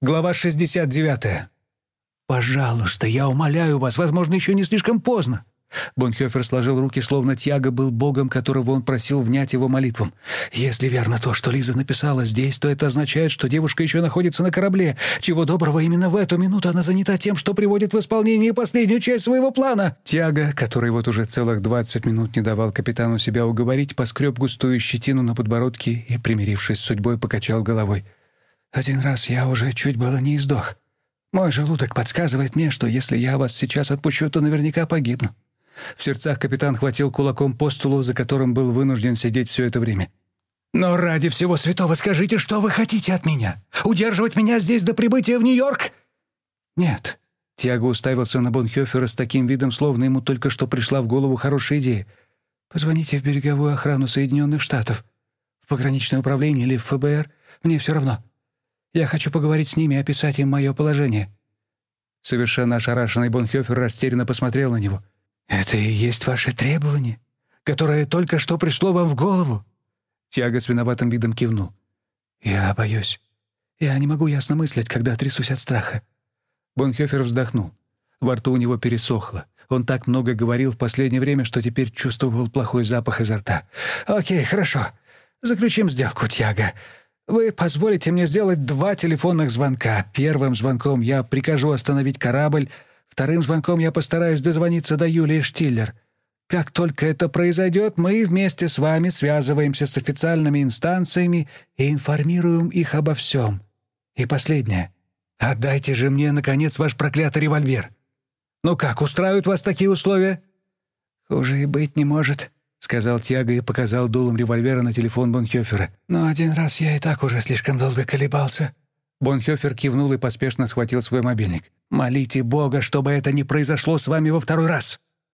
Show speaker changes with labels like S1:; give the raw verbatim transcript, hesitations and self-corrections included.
S1: Глава шестьдесят девятая. «Пожалуйста, я умоляю вас, возможно, еще не слишком поздно». Бонхёфер сложил руки, словно Тьяго был богом, которого он просил внять его молитвам. «Если верно то, что Лиза написала здесь, то это означает, что девушка еще находится на корабле. Чего доброго, именно в эту минуту она занята тем, что приводит в исполнение последнюю часть своего плана». Тьяго, который вот уже целых двадцать минут не давал капитану себя уговорить, поскреб густую щетину на подбородке и, примирившись с судьбой, покачал головой. «Один раз я уже чуть было не издох. Мой желудок подсказывает мне, что если я вас сейчас отпущу, то наверняка погибну». В сердцах капитан хватил кулаком по столу, за которым был вынужден сидеть все это время. «Но ради всего святого скажите, что вы хотите от меня? Удерживать меня здесь до прибытия в Нью-Йорк?» «Нет». Тьяго уставился на Бонхёфера с таким видом, словно ему только что пришла в голову хорошая идея. «Позвоните в береговую охрану Соединенных Штатов, в пограничное управление или в эф бэ эр, мне все равно. Я хочу поговорить с ними и описать им мое положение». Совершенно ошарашенный Бонхёфер растерянно посмотрел на него. «Это и есть ваше требование, которое только что пришло вам в голову?» Тьяго с виноватым видом кивнул. «Я боюсь. Я не могу ясно мыслить, когда трясусь от страха». Бонхёфер вздохнул. Во рту у него пересохло. Он так много говорил в последнее время, что теперь чувствовал плохой запах изо рта. «Окей, хорошо. Заключим сделку, Тьяго. Вы позволите мне сделать два телефонных звонка. Первым звонком я прикажу остановить корабль, вторым звонком я постараюсь дозвониться до Юлии Штиллер. Как только это произойдет, мы вместе с вами связываемся с официальными инстанциями и информируем их обо всем. И последнее. Отдайте же мне, наконец, ваш проклятый револьвер. Ну как, устраивают вас такие условия?» «Хуже и быть не может», — сказал Тьяго и показал дулом револьвера на телефон Бонхёфера. «Но один раз я и так уже слишком долго колебался». Бонхёфер кивнул и поспешно схватил свой мобильник. «Молите Бога, чтобы это не произошло с вами во второй раз!»